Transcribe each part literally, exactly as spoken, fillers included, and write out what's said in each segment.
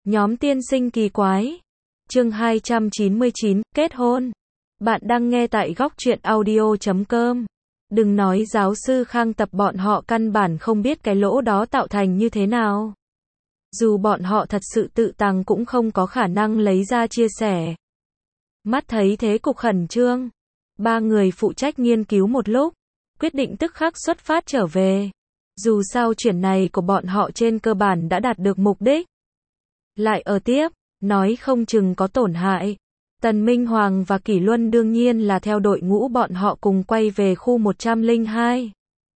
Nhóm tiên sinh kỳ quái. Chương hai trăm chín mươi chín, kết hôn. Bạn đang nghe tại góc truyện audio chấm com. Đừng nói giáo sư Khang Tập, bọn họ căn bản không biết cái lỗ đó tạo thành như thế nào. Dù bọn họ thật sự tự tăng cũng không có khả năng lấy ra chia sẻ. Mắt thấy thế cục khẩn trương. Ba người phụ trách nghiên cứu một lúc, quyết định tức khắc xuất phát trở về. Dù sao chuyện này của bọn họ trên cơ bản đã đạt được mục đích. Lại ở tiếp, nói không chừng có tổn hại. Tần Minh Hoàng và Kỷ Luân đương nhiên là theo đội ngũ bọn họ cùng quay về khu một không hai.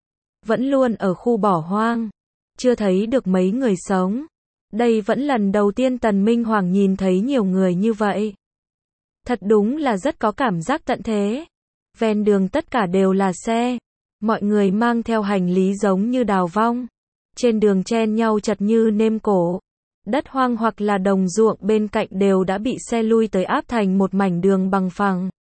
Vẫn luôn ở khu bỏ hoang. Chưa thấy được mấy người sống. Đây vẫn lần đầu tiên Tần Minh Hoàng nhìn thấy nhiều người như vậy. Thật đúng là rất có cảm giác tận thế. Ven đường tất cả đều là xe. Mọi người mang theo hành lý giống như đào vong. Trên đường chen nhau chật như nêm cổ. Đất hoang hoặc là đồng ruộng bên cạnh đều đã bị xe lui tới áp thành một mảnh đường bằng phẳng.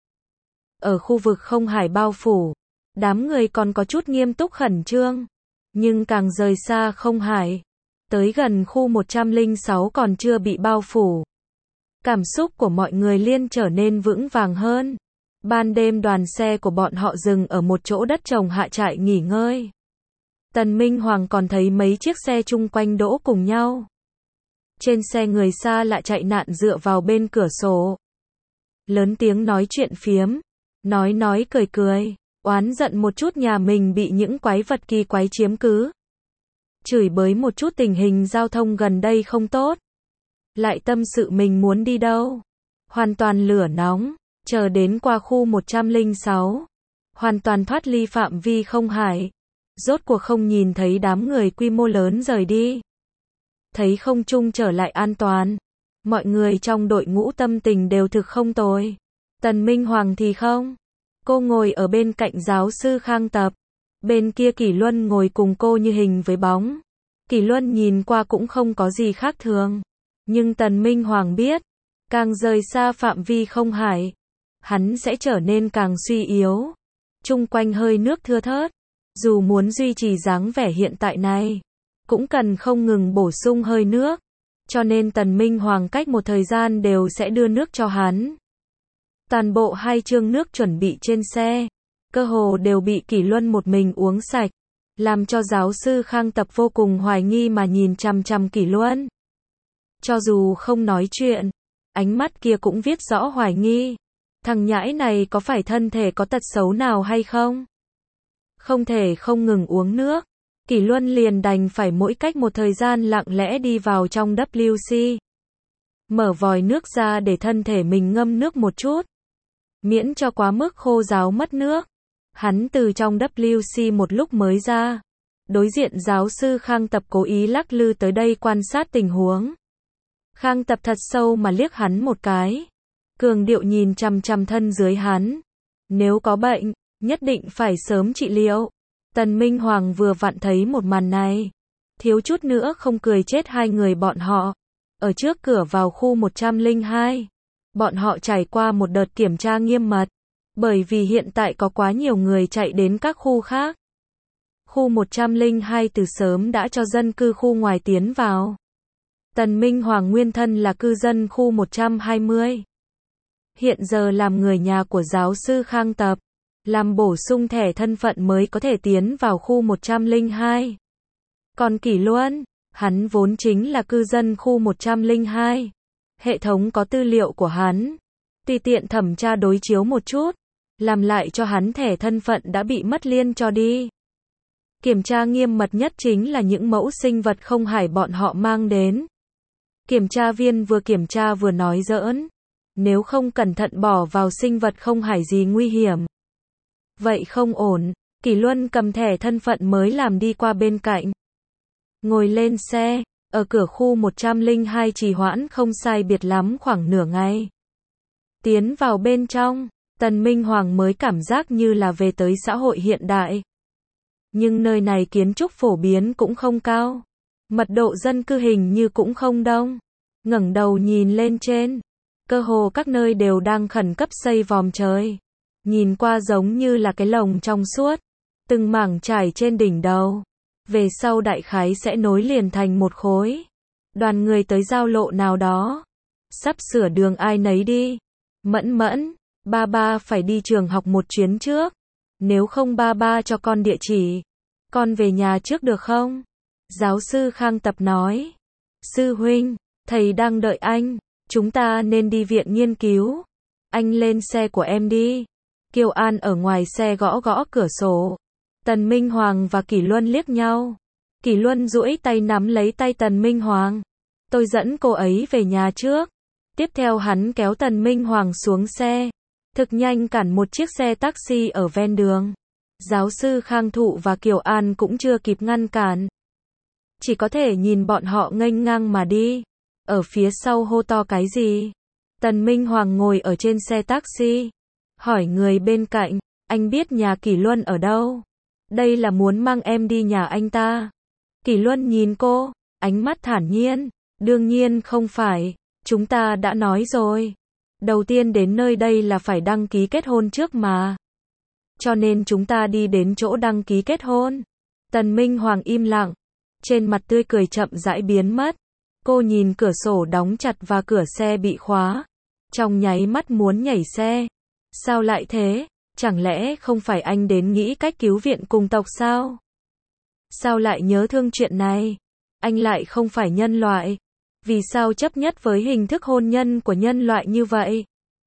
Ở khu vực không hải bao phủ, đám người còn có chút nghiêm túc khẩn trương. Nhưng càng rời xa không hải, tới gần khu một không sáu còn chưa bị bao phủ. Cảm xúc của mọi người liên trở nên vững vàng hơn. Ban đêm đoàn xe của bọn họ dừng ở một chỗ đất trồng hạ trại nghỉ ngơi. Tần Minh Hoàng còn thấy mấy chiếc xe chung quanh đỗ cùng nhau. Trên xe người xa lạ chạy nạn dựa vào bên cửa sổ. Lớn tiếng nói chuyện phiếm. Nói nói cười cười. Oán giận một chút nhà mình bị những quái vật kỳ quái chiếm cứ. Chửi bới một chút tình hình giao thông gần đây không tốt. Lại tâm sự mình muốn đi đâu. Hoàn toàn lửa nóng. Chờ đến qua khu một không sáu. Hoàn toàn thoát ly phạm vi không hải. Rốt cuộc không nhìn thấy đám người quy mô lớn rời đi. Thấy không trung trở lại an toàn. Mọi người trong đội ngũ tâm tình đều thực không tồi. Tần Minh Hoàng thì không. Cô ngồi ở bên cạnh giáo sư Khang Tập. Bên kia Kỷ Luân ngồi cùng cô như hình với bóng. Kỷ Luân nhìn qua cũng không có gì khác thường. Nhưng Tần Minh Hoàng biết, càng rời xa phạm vi không hải, hắn sẽ trở nên càng suy yếu. Chung quanh hơi nước thưa thớt. Dù muốn duy trì dáng vẻ hiện tại này, cũng cần không ngừng bổ sung hơi nước. Cho nên Tần Minh Hoàng cách một thời gian đều sẽ đưa nước cho hắn. Toàn bộ hai chương nước chuẩn bị trên xe, cơ hồ đều bị Kỷ Luân một mình uống sạch. Làm cho giáo sư Khang Tập vô cùng hoài nghi mà nhìn chằm chằm Kỷ Luân. Cho dù không nói chuyện, ánh mắt kia cũng viết rõ hoài nghi. Thằng nhãi này có phải thân thể có tật xấu nào hay không? Không thể không ngừng uống nước. Kỷ Luân liền đành phải mỗi cách một thời gian lặng lẽ đi vào trong vê kép xê. Mở vòi nước ra để thân thể mình ngâm nước một chút. Miễn cho quá mức khô ráo mất nước. Hắn từ trong vê kép xê một lúc mới ra. Đối diện giáo sư Khang Tập cố ý lắc lư tới đây quan sát tình huống. Khang Tập thật sâu mà liếc hắn một cái. Cường điệu nhìn chằm chằm thân dưới hắn. Nếu có bệnh, nhất định phải sớm trị liệu. Tần Minh Hoàng vừa vặn thấy một màn này. Thiếu chút nữa không cười chết hai người bọn họ. Ở trước cửa vào khu một không hai. Bọn họ trải qua một đợt kiểm tra nghiêm mật. Bởi vì hiện tại có quá nhiều người chạy đến các khu khác. Khu một không hai từ sớm đã cho dân cư khu ngoài tiến vào. Tần Minh Hoàng nguyên thân là cư dân khu một trăm hai mươi. Hiện giờ làm người nhà của giáo sư Khang Tập. Làm bổ sung thẻ thân phận mới có thể tiến vào khu một không hai. Còn Kỷ Luân, hắn vốn chính là cư dân khu một không hai. Hệ thống có tư liệu của hắn. Tùy tiện thẩm tra đối chiếu một chút. Làm lại cho hắn thẻ thân phận đã bị mất liên cho đi. Kiểm tra nghiêm mật nhất chính là những mẫu sinh vật không hải bọn họ mang đến. Kiểm tra viên vừa kiểm tra vừa nói giỡn. Nếu không cẩn thận bỏ vào sinh vật không hải gì nguy hiểm. Vậy không ổn. Kỷ Luân cầm thẻ thân phận mới làm đi qua bên cạnh. Ngồi lên xe. Ở cửa khu một không hai trì hoãn không sai biệt lắm khoảng nửa ngày. Tiến vào bên trong. Tần Minh Hoàng mới cảm giác như là về tới xã hội hiện đại. Nhưng nơi này kiến trúc phổ biến cũng không cao. Mật độ dân cư hình như cũng không đông. Ngẩng đầu nhìn lên trên. Cơ hồ các nơi đều đang khẩn cấp xây vòm trời. Nhìn qua giống như là cái lồng trong suốt. Từng mảng trải trên đỉnh đầu. Về sau đại khái sẽ nối liền thành một khối. Đoàn người tới giao lộ nào đó. Sắp sửa đường ai nấy đi. Mẫn mẫn, ba ba phải đi trường học một chuyến trước. Nếu không ba ba cho con địa chỉ. Con về nhà trước được không? Giáo sư Khang Tập nói. Sư huynh, thầy đang đợi anh. Chúng ta nên đi viện nghiên cứu. Anh lên xe của em đi. Kiều An ở ngoài xe gõ gõ cửa sổ. Tần Minh Hoàng và Kỷ Luân liếc nhau. Kỷ Luân duỗi tay nắm lấy tay Tần Minh Hoàng. Tôi dẫn cô ấy về nhà trước. Tiếp theo hắn kéo Tần Minh Hoàng xuống xe. Thực nhanh cản một chiếc xe taxi ở ven đường. Giáo sư Khang Thụ và Kiều An cũng chưa kịp ngăn cản. Chỉ có thể nhìn bọn họ nghênh ngang mà đi. Ở phía sau hô to cái gì? Tần Minh Hoàng ngồi ở trên xe taxi. Hỏi người bên cạnh, anh biết nhà Kỷ Luân ở đâu? Đây là muốn mang em đi nhà anh ta. Kỷ Luân nhìn cô, ánh mắt thản nhiên. Đương nhiên không phải, chúng ta đã nói rồi. Đầu tiên đến nơi đây là phải đăng ký kết hôn trước mà. Cho nên chúng ta đi đến chỗ đăng ký kết hôn. Tần Minh Hoàng im lặng. Trên mặt tươi cười chậm rãi biến mất. Cô nhìn cửa sổ đóng chặt và cửa xe bị khóa. Trong nháy mắt muốn nhảy xe. Sao lại thế? Chẳng lẽ không phải anh đến nghĩ cách cứu viện cùng tộc sao? Sao lại nhớ thương chuyện này? Anh lại không phải nhân loại. Vì sao chấp nhất với hình thức hôn nhân của nhân loại như vậy?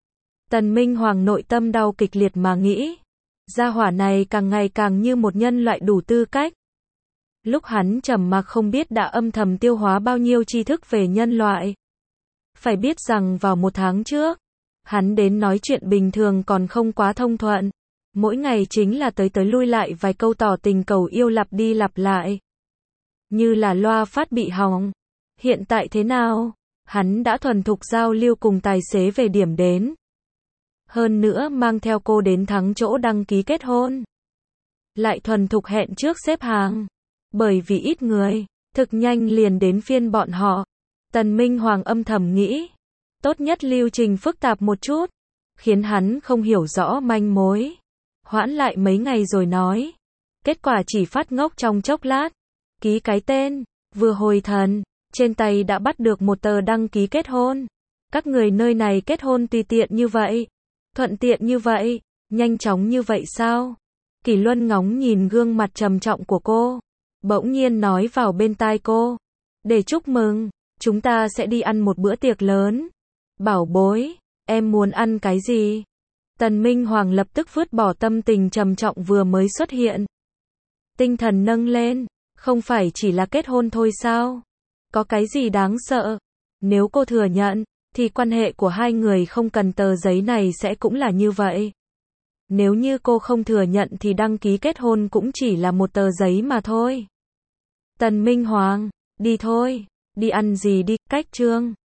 Tần Minh Hoàng nội tâm đau kịch liệt mà nghĩ. Gia hỏa này càng ngày càng như một nhân loại đủ tư cách. Lúc hắn trầm mặc không biết đã âm thầm tiêu hóa bao nhiêu tri thức về nhân loại. Phải biết rằng vào một tháng trước, hắn đến nói chuyện bình thường còn không quá thông thuận. Mỗi ngày chính là tới tới lui lại vài câu tỏ tình cầu yêu lặp đi lặp lại. Như là loa phát bị hỏng. Hiện tại thế nào? Hắn đã thuần thục giao lưu cùng tài xế về điểm đến. Hơn nữa mang theo cô đến thắng chỗ đăng ký kết hôn. Lại thuần thục hẹn trước xếp hàng. Bởi vì ít người, thực nhanh liền đến phiên bọn họ. Tần Minh Hoàng âm thầm nghĩ. Tốt nhất lưu trình phức tạp một chút. Khiến hắn không hiểu rõ manh mối. Hoãn lại mấy ngày rồi nói. Kết quả chỉ phát ngốc trong chốc lát. Ký cái tên, vừa hồi thần. Trên tay đã bắt được một tờ đăng ký kết hôn. Các người nơi này kết hôn tùy tiện như vậy. Thuận tiện như vậy. Nhanh chóng như vậy sao? Kỷ Luân ngóng nhìn gương mặt trầm trọng của cô. Bỗng nhiên nói vào bên tai cô. Để chúc mừng, chúng ta sẽ đi ăn một bữa tiệc lớn. Bảo bối, em muốn ăn cái gì? Tần Minh Hoàng lập tức vứt bỏ tâm tình trầm trọng vừa mới xuất hiện. Tinh thần nâng lên. Không phải chỉ là kết hôn thôi sao? Có cái gì đáng sợ? Nếu cô thừa nhận, thì quan hệ của hai người không cần tờ giấy này sẽ cũng là như vậy. Nếu như cô không thừa nhận thì đăng ký kết hôn cũng chỉ là một tờ giấy mà thôi. Tần Minh Hoàng, đi thôi, đi ăn gì đi, cách Trương.